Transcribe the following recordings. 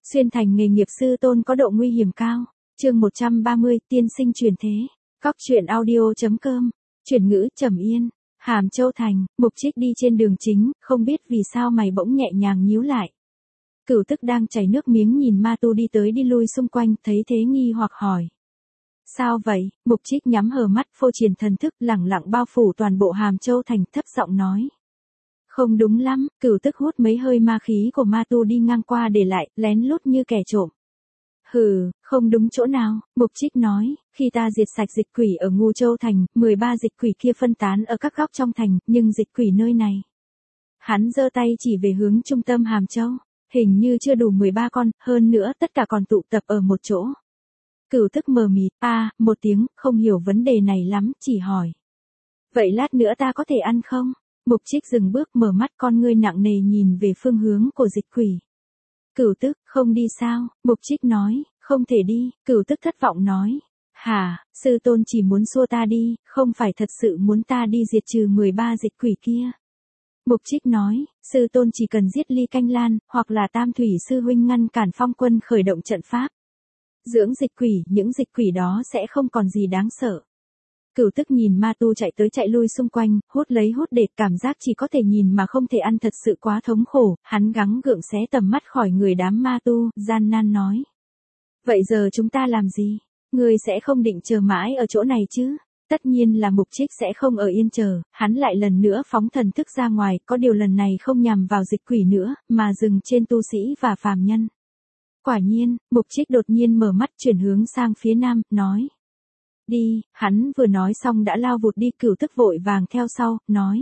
Xuyên thành nghề nghiệp sư tôn có độ nguy hiểm cao. Chương 130, tiên sinh truyền thế. Cóc truyện audio.com. Chuyển ngữ Trầm Yên. Hàm Châu thành, Mục Trích đi trên đường chính, không biết vì sao mày bỗng nhẹ nhàng nhíu lại. Cửu Tức đang chảy nước miếng nhìn ma tu đi tới đi lui xung quanh, thấy thế nghi hoặc hỏi. Sao vậy? Mục Trích nhắm hờ mắt, phô triển thần thức, lẳng lặng bao phủ toàn bộ Hàm Châu thành, thấp giọng nói. Không đúng lắm. Cửu Tức hút mấy hơi ma khí của ma tu đi ngang qua để lại, lén lút như kẻ trộm. Hừ, không đúng chỗ nào, Mục Trích nói, khi ta diệt sạch dịch quỷ ở Ngưu Châu thành, 13 dịch quỷ kia phân tán ở các góc trong thành, nhưng dịch quỷ nơi này. Hắn giơ tay chỉ về hướng trung tâm Hàm Châu, hình như chưa đủ 13 con, hơn nữa tất cả còn tụ tập ở một chỗ. Cửu Tức mờ mịt, một tiếng, không hiểu vấn đề này lắm, chỉ hỏi. Vậy lát nữa ta có thể ăn không? Mục Trích dừng bước, mở mắt, con ngươi nặng nề nhìn về phương hướng của dịch quỷ. Cửu Tức, không đi sao? Mục Trích nói, không thể đi. Cửu Tức thất vọng nói, hả, sư tôn chỉ muốn xua ta đi, không phải thật sự muốn ta đi diệt trừ 13 dịch quỷ kia. Mục Trích nói, sư tôn chỉ cần giết Ly Canh Lan, hoặc là Tam Thủy sư huynh ngăn cản Phong quân khởi động trận pháp. Dưỡng dịch quỷ, những dịch quỷ đó sẽ không còn gì đáng sợ. Cửu Tức nhìn ma tu chạy tới chạy lui xung quanh, hút lấy hút để, cảm giác chỉ có thể nhìn mà không thể ăn thật sự quá thống khổ, hắn gắng gượng xé tầm mắt khỏi người đám ma tu, gian nan nói. Vậy giờ chúng ta làm gì? Ngươi sẽ không định chờ mãi ở chỗ này chứ? Tất nhiên là Mục Trích sẽ không ở yên chờ, hắn lại lần nữa phóng thần thức ra ngoài, có điều lần này không nhằm vào dịch quỷ nữa, mà dừng trên tu sĩ và phàm nhân. Quả nhiên, Mục Trích đột nhiên mở mắt chuyển hướng sang phía nam, nói. Đi, hắn vừa nói xong đã lao vụt đi. Cửu Tức vội vàng theo sau, nói.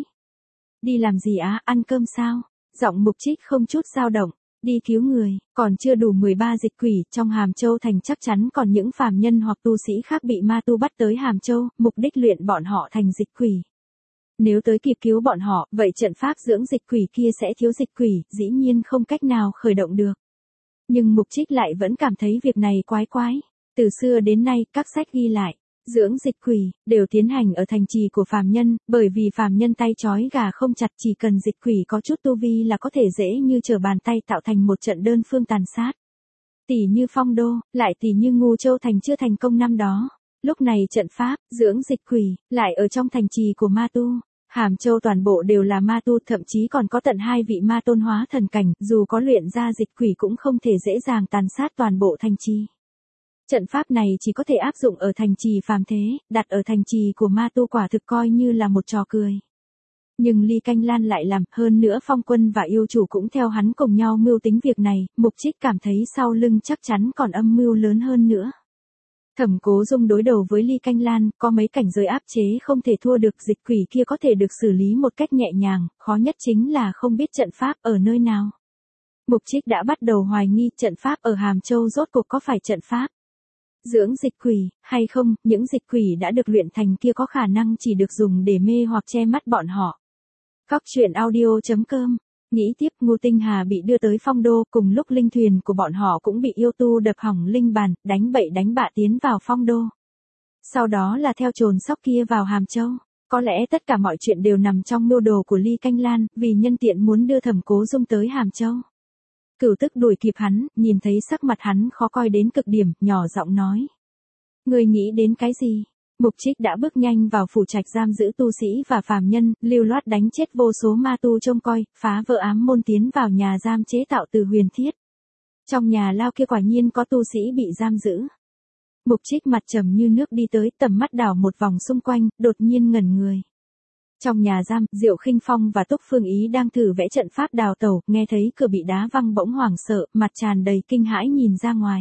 Đi làm gì á, ăn cơm sao? Giọng Mục Trích không chút dao động. Đi cứu người, còn chưa đủ 13 dịch quỷ, trong Hàm Châu thành chắc chắn còn những phàm nhân hoặc tu sĩ khác bị ma tu bắt tới Hàm Châu, mục đích luyện bọn họ thành dịch quỷ. Nếu tới kịp cứu bọn họ, vậy trận pháp dưỡng dịch quỷ kia sẽ thiếu dịch quỷ, dĩ nhiên không cách nào khởi động được. Nhưng Mục Trích lại vẫn cảm thấy việc này quái quái. Từ xưa đến nay, các sách ghi lại. Dưỡng dịch quỷ, đều tiến hành ở thành trì của phàm nhân, bởi vì phàm nhân tay trói gà không chặt, chỉ cần dịch quỷ có chút tu vi là có thể dễ như trở bàn tay tạo thành một trận đơn phương tàn sát. Tỷ như Phong Đô, lại tỷ như Ngưu Châu thành chưa thành công năm đó. Lúc này trận pháp, dưỡng dịch quỷ, lại ở trong thành trì của ma tu. Hàm Châu toàn bộ đều là ma tu, thậm chí còn có tận 2 vị ma tôn hóa thần cảnh, dù có luyện ra dịch quỷ cũng không thể dễ dàng tàn sát toàn bộ thành trì. Trận pháp này chỉ có thể áp dụng ở thành trì phàm thế, đặt ở thành trì của ma tu quả thực coi như là một trò cười. Nhưng Ly Canh Lan lại làm, hơn nữa Phong quân và yêu chủ cũng theo hắn cùng nhau mưu tính việc này, Mục Trích cảm thấy sau lưng chắc chắn còn âm mưu lớn hơn nữa. Thẩm Cố Dung đối đầu với Ly Canh Lan, có mấy cảnh giới áp chế không thể thua được, dịch quỷ kia có thể được xử lý một cách nhẹ nhàng, khó nhất chính là không biết trận pháp ở nơi nào. Mục Trích đã bắt đầu hoài nghi trận pháp ở Hàm Châu rốt cuộc có phải trận pháp dưỡng dịch quỷ, hay không, những dịch quỷ đã được luyện thành kia có khả năng chỉ được dùng để mê hoặc che mắt bọn họ. Cóc truyện audio.com. Nghĩ tiếp, Ngô Tinh Hà bị đưa tới Phong Đô, cùng lúc linh thuyền của bọn họ cũng bị yêu tu đập hỏng linh bàn, đánh bậy đánh bạ tiến vào Phong Đô. Sau đó là theo trồn sóc kia vào Hàm Châu. Có lẽ tất cả mọi chuyện đều nằm trong mưu đồ của Ly Canh Lan, vì nhân tiện muốn đưa Thẩm Cố Dung tới Hàm Châu. Cửu Tức đuổi kịp hắn, nhìn thấy sắc mặt hắn khó coi đến cực điểm, nhỏ giọng nói. Ngươi nghĩ đến cái gì? Mục Trích đã bước nhanh vào phủ trạch giam giữ tu sĩ và phàm nhân, lưu loát đánh chết vô số ma tu trông coi, phá vỡ ám môn tiến vào nhà giam chế tạo từ huyền thiết. Trong nhà lao kia quả nhiên có tu sĩ bị giam giữ. Mục Trích mặt trầm như nước đi tới, tầm mắt đảo một vòng xung quanh, đột nhiên ngẩn người. Trong nhà giam, Diệu Khinh Phong và Túc Phương Ý đang thử vẽ trận pháp đào tẩu, nghe thấy cửa bị đá văng bỗng hoảng sợ, mặt tràn đầy kinh hãi nhìn ra ngoài.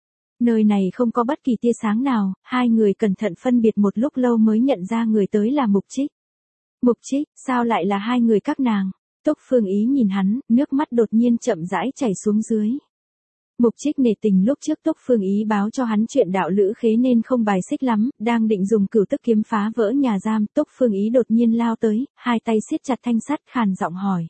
Nơi này không có bất kỳ tia sáng nào, hai người cẩn thận phân biệt một lúc lâu mới nhận ra người tới là Mục Trích. Mục Trích, sao lại là hai người các nàng? Túc Phương Ý nhìn hắn, nước mắt đột nhiên chậm rãi chảy xuống dưới. Mục Trích nể tình lúc trước Túc Phương Ý báo cho hắn chuyện đạo lữ khế nên không bài xích lắm, đang định dùng Cửu Tức kiếm phá vỡ nhà giam, Túc Phương Ý đột nhiên lao tới, hai tay siết chặt thanh sắt, khàn giọng hỏi.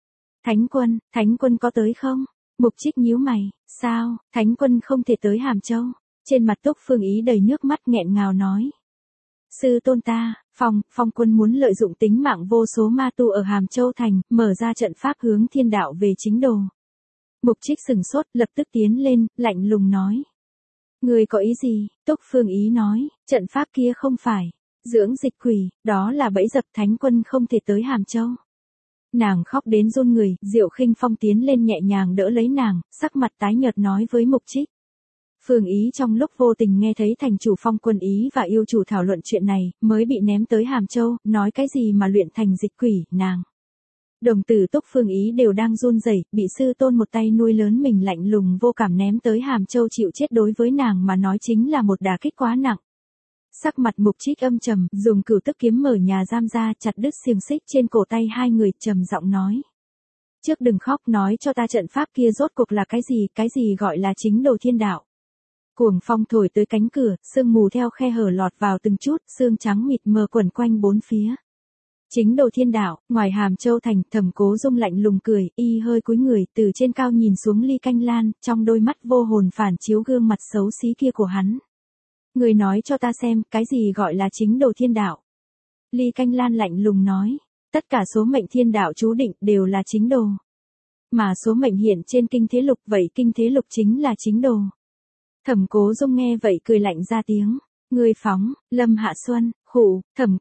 Thánh quân có tới không? Mục Trích nhíu mày, sao, Thánh quân không thể tới Hàm Châu? Trên mặt Túc Phương Ý đầy nước mắt nghẹn ngào nói. Sư tôn ta, Phong quân muốn lợi dụng tính mạng vô số ma tu ở Hàm Châu thành, mở ra trận pháp hướng thiên đạo về chính đồ. Mục Trích sừng sốt, lập tức tiến lên, lạnh lùng nói. Người có ý gì? Túc Phương Ý nói, trận pháp kia không phải dưỡng dịch quỷ, đó là bẫy dập, thánh quân không thể tới Hàm Châu. Nàng khóc đến run người, Diệu Khinh Phong tiến lên nhẹ nhàng đỡ lấy nàng, sắc mặt tái nhợt nói với Mục Trích. Phương Ý trong lúc vô tình nghe thấy thành chủ Phong Quân Ý và yêu chủ thảo luận chuyện này, mới bị ném tới Hàm Châu, nói cái gì mà luyện thành dịch quỷ, nàng. Đồng tử Túc Phương Ý đều đang run rẩy, bị sư tôn một tay nuôi lớn mình lạnh lùng vô cảm ném tới Hàm Châu chịu chết đối với nàng mà nói chính là một đả kích quá nặng. Sắc mặt Mục Trích âm trầm, dùng cửu tức kiếm mở nhà giam ra, chặt đứt xiềng xích trên cổ tay hai người, trầm giọng nói. Trước đừng khóc, nói cho ta trận pháp kia rốt cuộc là cái gì gọi là chính đồ thiên đạo. Cuồng phong thổi tới cánh cửa, sương mù theo khe hở lọt vào từng chút, sương trắng mịt mờ quẩn quanh bốn phía. Chính đồ thiên đạo, ngoài Hàm Châu thành, Thẩm Cố Dung lạnh lùng cười, y hơi cúi người, từ trên cao nhìn xuống Ly Canh Lan, trong đôi mắt vô hồn phản chiếu gương mặt xấu xí kia của hắn. Người nói cho ta xem, cái gì gọi là chính đồ thiên đạo? Ly Canh Lan lạnh lùng nói, tất cả số mệnh thiên đạo chú định đều là chính đồ. Mà số mệnh hiện trên kinh thế lục, vậy kinh thế lục chính là chính đồ. Thẩm Cố Dung nghe vậy cười lạnh ra tiếng. Người phóng, Lâm Hạ Xuân, khụ, Thẩm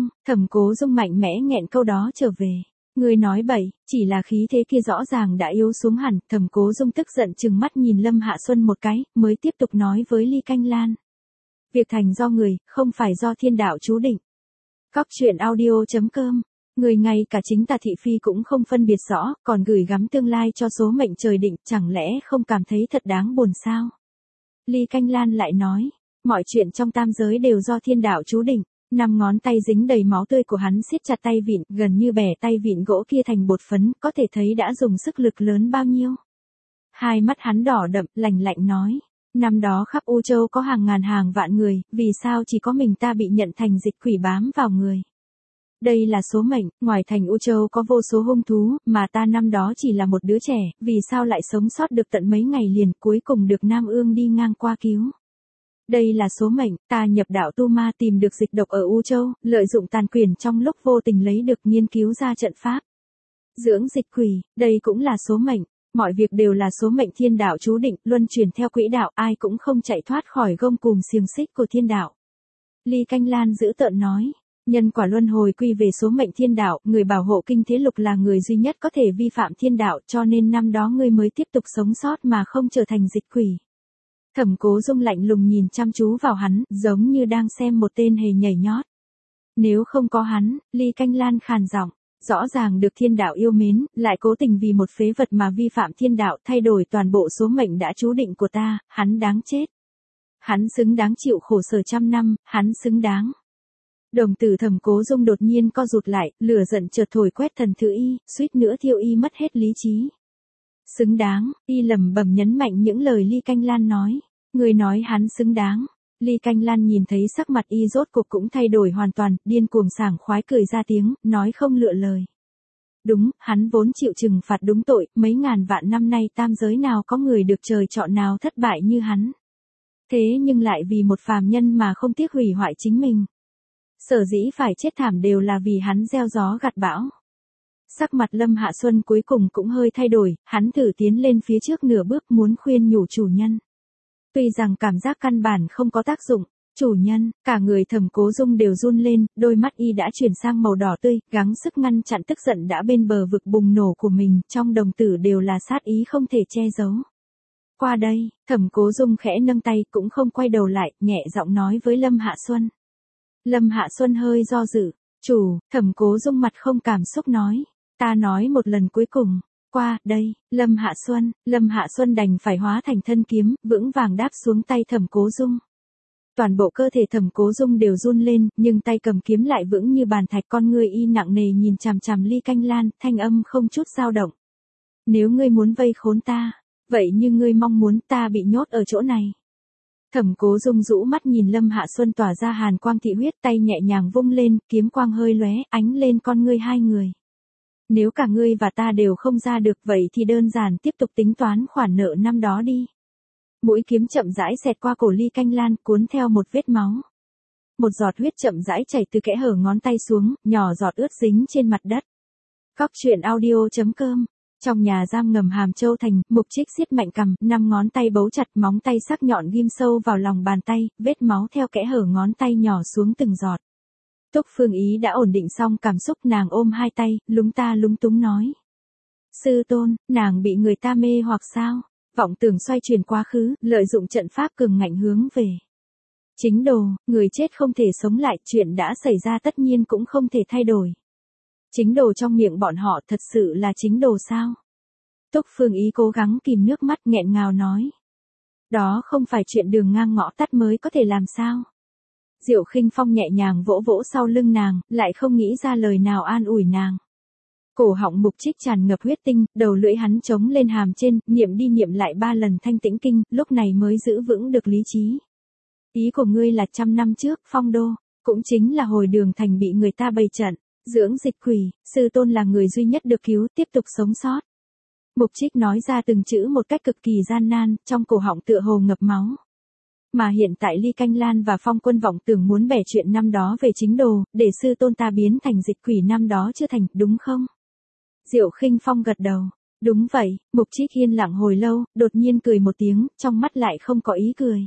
Cố Dung mạnh mẽ nghẹn câu đó trở về. Người nói bậy, chỉ là khí thế kia rõ ràng đã yếu xuống hẳn. Thẩm Cố Dung tức giận trừng mắt nhìn Lâm Hạ Xuân một cái, mới tiếp tục nói với Ly Canh Lan. Việc thành do người, không phải do thiên đạo chú định. Cóc truyện audio.com. Người ngay cả chính Tà Thị Phi cũng không phân biệt rõ, còn gửi gắm tương lai cho số mệnh trời định, chẳng lẽ không cảm thấy thật đáng buồn sao? Ly Canh Lan lại nói, mọi chuyện trong tam giới đều do thiên đạo chú định. 5 ngón tay dính đầy máu tươi của hắn siết chặt tay vịn, gần như bẻ tay vịn gỗ kia thành bột phấn, có thể thấy đã dùng sức lực lớn bao nhiêu. Hai mắt hắn đỏ đậm, lạnh lạnh nói, năm đó khắp U Châu có hàng ngàn hàng vạn người, vì sao chỉ có mình ta bị nhận thành dịch quỷ bám vào người? Đây là số mệnh, ngoài thành U Châu có vô số hung thú, mà ta năm đó chỉ là một đứa trẻ, vì sao lại sống sót được tận mấy ngày liền, cuối cùng được Nam Ương đi ngang qua cứu. Đây là số mệnh, ta nhập đạo tu ma tìm được dịch độc ở U Châu, lợi dụng tàn quyền trong lúc vô tình lấy được nghiên cứu ra trận pháp. Dưỡng dịch quỷ, đây cũng là số mệnh, mọi việc đều là số mệnh thiên đạo chú định, luân chuyển theo quỹ đạo, ai cũng không chạy thoát khỏi gông cùm xiềng xích của thiên đạo. Ly Canh Lan dữ tợn nói. Nhân quả luân hồi quy về số mệnh thiên đạo, người bảo hộ kinh thế lục là người duy nhất có thể vi phạm thiên đạo, cho nên năm đó ngươi mới tiếp tục sống sót mà không trở thành dịch quỷ. Thẩm Cố Dung lạnh lùng nhìn chăm chú vào hắn, giống như đang xem một tên hề nhảy nhót. Nếu không có hắn, Ly Canh Lan khàn giọng, rõ ràng được thiên đạo yêu mến, lại cố tình vì một phế vật mà vi phạm thiên đạo, thay đổi toàn bộ số mệnh đã chú định của ta, hắn đáng chết. Hắn xứng đáng chịu khổ sở trăm năm, hắn xứng đáng. Đồng tử Thẩm Cố Dung đột nhiên co rụt lại, lửa giận chợt thổi quét thần thứ y, suýt nữa thiêu y mất hết lý trí. Xứng đáng, y lẩm bẩm nhấn mạnh những lời Ly Canh Lan nói. Người nói hắn xứng đáng. Ly Canh Lan nhìn thấy sắc mặt y rốt cuộc cũng thay đổi hoàn toàn, điên cuồng sảng khoái cười ra tiếng, nói không lựa lời. Đúng, hắn vốn chịu trừng phạt đúng tội, mấy ngàn vạn năm nay tam giới nào có người được trời chọn nào thất bại như hắn. Thế nhưng lại vì một phàm nhân mà không tiếc hủy hoại chính mình. Sở dĩ phải chết thảm đều là vì hắn gieo gió gặt bão. Sắc mặt Lâm Hạ Xuân cuối cùng cũng hơi thay đổi, hắn thử tiến lên phía trước nửa bước muốn khuyên nhủ chủ nhân. Tuy rằng cảm giác căn bản không có tác dụng, chủ nhân, cả người Thẩm Cố Dung đều run lên, đôi mắt y đã chuyển sang màu đỏ tươi, gắng sức ngăn chặn tức giận đã bên bờ vực bùng nổ của mình, trong đồng tử đều là sát ý không thể che giấu. Qua đây, Thẩm Cố Dung khẽ nâng tay cũng không quay đầu lại, nhẹ giọng nói với Lâm Hạ Xuân. Lâm Hạ Xuân hơi do dự, Thẩm Cố Dung mặt không cảm xúc nói, ta nói một lần cuối cùng, qua đây, Lâm Hạ Xuân đành phải hóa thành thân kiếm, vững vàng đáp xuống tay Thẩm Cố Dung. Toàn bộ cơ thể Thẩm Cố Dung đều run lên, nhưng tay cầm kiếm lại vững như bàn thạch, con người y nặng nề nhìn chằm chằm Ly Canh Lan, thanh âm không chút dao động. Nếu ngươi muốn vây khốn ta, vậy như ngươi mong muốn ta bị nhốt ở chỗ này. Thẩm Cố Dung rũ mắt nhìn Lâm Hạ Xuân tỏa ra hàn quang thị huyết, tay nhẹ nhàng vung lên, kiếm quang hơi lóe, ánh lên con ngươi hai người. Nếu cả ngươi và ta đều không ra được vậy thì đơn giản tiếp tục tính toán khoản nợ năm đó đi. Mũi kiếm chậm rãi xẹt qua cổ Ly Canh Lan, cuốn theo một vết máu. Một giọt huyết chậm rãi chảy từ kẽ hở ngón tay xuống, nhỏ giọt ướt dính trên mặt đất. Cóc truyện audio.com Trong nhà giam ngầm Hàm Châu Thành, Mục Trích siết mạnh cằm, 5 ngón tay bấu chặt, móng tay sắc nhọn ghim sâu vào lòng bàn tay, vết máu theo kẽ hở ngón tay nhỏ xuống từng giọt. Túc Phương Ý đã ổn định xong cảm xúc, nàng ôm hai tay, lúng ta lúng túng nói. Sư tôn, nàng bị người ta mê hoặc sao? Vọng tưởng xoay chuyển quá khứ, lợi dụng trận pháp cường ngạnh hướng về. Chính đồ, người chết không thể sống lại, chuyện đã xảy ra tất nhiên cũng không thể thay đổi. Chính đồ trong miệng bọn họ thật sự là chính đồ sao? Túc Phương Ý cố gắng kìm nước mắt nghẹn ngào nói. Đó không phải chuyện đường ngang ngõ tắt mới có thể làm sao? Diệu Khinh Phong nhẹ nhàng vỗ vỗ sau lưng nàng, lại không nghĩ ra lời nào an ủi nàng. Cổ họng Mục Trích tràn ngập huyết tinh, đầu lưỡi hắn chống lên hàm trên, niệm đi niệm lại 3 lần Thanh Tĩnh Kinh, lúc này mới giữ vững được lý trí. Ý của ngươi là 100 năm trước, Phong Đô, cũng chính là hồi Đường Thành bị người ta bày trận, dưỡng dịch quỷ, sư tôn là người duy nhất được cứu, tiếp tục sống sót. Mục Trích nói ra từng chữ một cách cực kỳ gian nan, trong cổ họng tựa hồ ngập máu. Mà hiện tại Ly Canh Lan và Phong Quân vọng tưởng muốn bẻ chuyện năm đó về chính đồ, để sư tôn ta biến thành dịch quỷ năm đó chưa thành, đúng không? Diệu Khinh Phong gật đầu. Đúng vậy. Mục Trích yên lặng hồi lâu, đột nhiên cười một tiếng, trong mắt lại không có ý cười.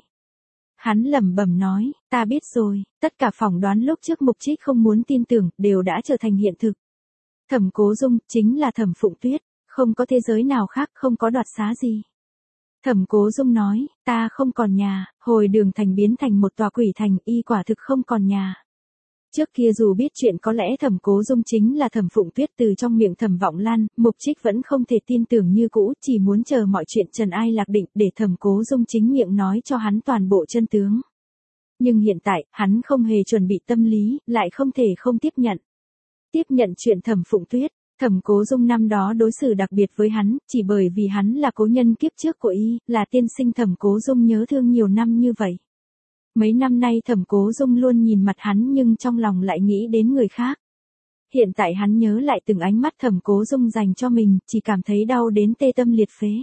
Hắn lẩm bẩm nói, ta biết rồi, tất cả phỏng đoán lúc trước Mục Trích không muốn tin tưởng, đều đã trở thành hiện thực. Thẩm Cố Dung, chính là Thẩm Phụng Tuyết, không có thế giới nào khác, không có đoạt xá gì. Thẩm Cố Dung nói, ta không còn nhà, hồi Đường Thành biến thành một tòa quỷ thành, y quả thực không còn nhà. Trước kia dù biết chuyện có lẽ Thẩm Cố Dung chính là Thẩm Phụng Tuyết từ trong miệng Thẩm Vọng Lan, Mục Trích vẫn không thể tin tưởng như cũ, chỉ muốn chờ mọi chuyện trần ai lạc định để Thẩm Cố Dung chính miệng nói cho hắn toàn bộ chân tướng. Nhưng hiện tại, hắn không hề chuẩn bị tâm lý, lại không thể không tiếp nhận. Tiếp nhận chuyện Thẩm Phụng Tuyết, Thẩm Cố Dung năm đó đối xử đặc biệt với hắn, chỉ bởi vì hắn là cố nhân kiếp trước của y, là tiên sinh Thẩm Cố Dung nhớ thương nhiều năm như vậy. Mấy năm nay Thẩm Cố Dung luôn nhìn mặt hắn nhưng trong lòng lại nghĩ đến người khác. Hiện tại hắn nhớ lại từng ánh mắt Thẩm Cố Dung dành cho mình, chỉ cảm thấy đau đến tê tâm liệt phế.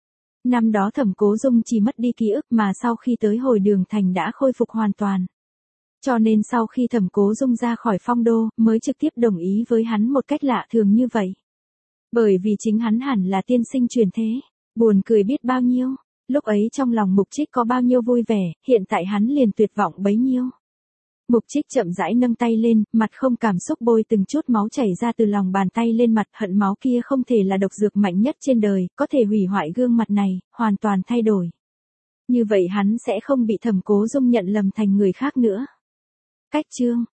Năm đó Thẩm Cố Dung chỉ mất đi ký ức mà sau khi tới hồi Đường Thành đã khôi phục hoàn toàn. Cho nên sau khi Thẩm Cố Dung ra khỏi Phong Đô, mới trực tiếp đồng ý với hắn một cách lạ thường như vậy. Bởi vì chính hắn hẳn là tiên sinh truyền thế, buồn cười biết bao nhiêu. Lúc ấy trong lòng Mục Trích có bao nhiêu vui vẻ, hiện tại hắn liền tuyệt vọng bấy nhiêu. Mục Trích chậm rãi nâng tay lên, mặt không cảm xúc bôi từng chút máu chảy ra từ lòng bàn tay lên mặt, hận máu kia không thể là độc dược mạnh nhất trên đời, có thể hủy hoại gương mặt này, hoàn toàn thay đổi. Như vậy hắn sẽ không bị Thẩm Cố Dung nhận lầm thành người khác nữa. Cách chương